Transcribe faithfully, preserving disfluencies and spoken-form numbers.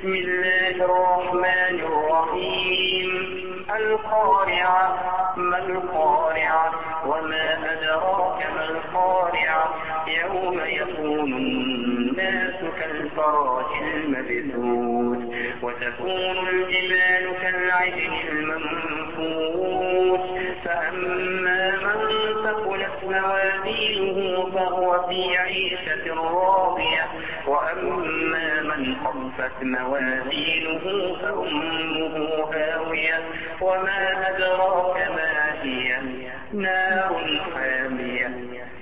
بسم الله الرحمن الرحيم. القارعة. ما القارعة؟ وما أدراك ما القارعة؟ يوم يكون الناس كالفراش المبثوث وتكون الجبال كالعهن المنفوش فأما من ثقلت موازينه فهو في عيشة راضية وأما من خفت موازينه فأمه هاوية وما أدراك ما هي نار حامية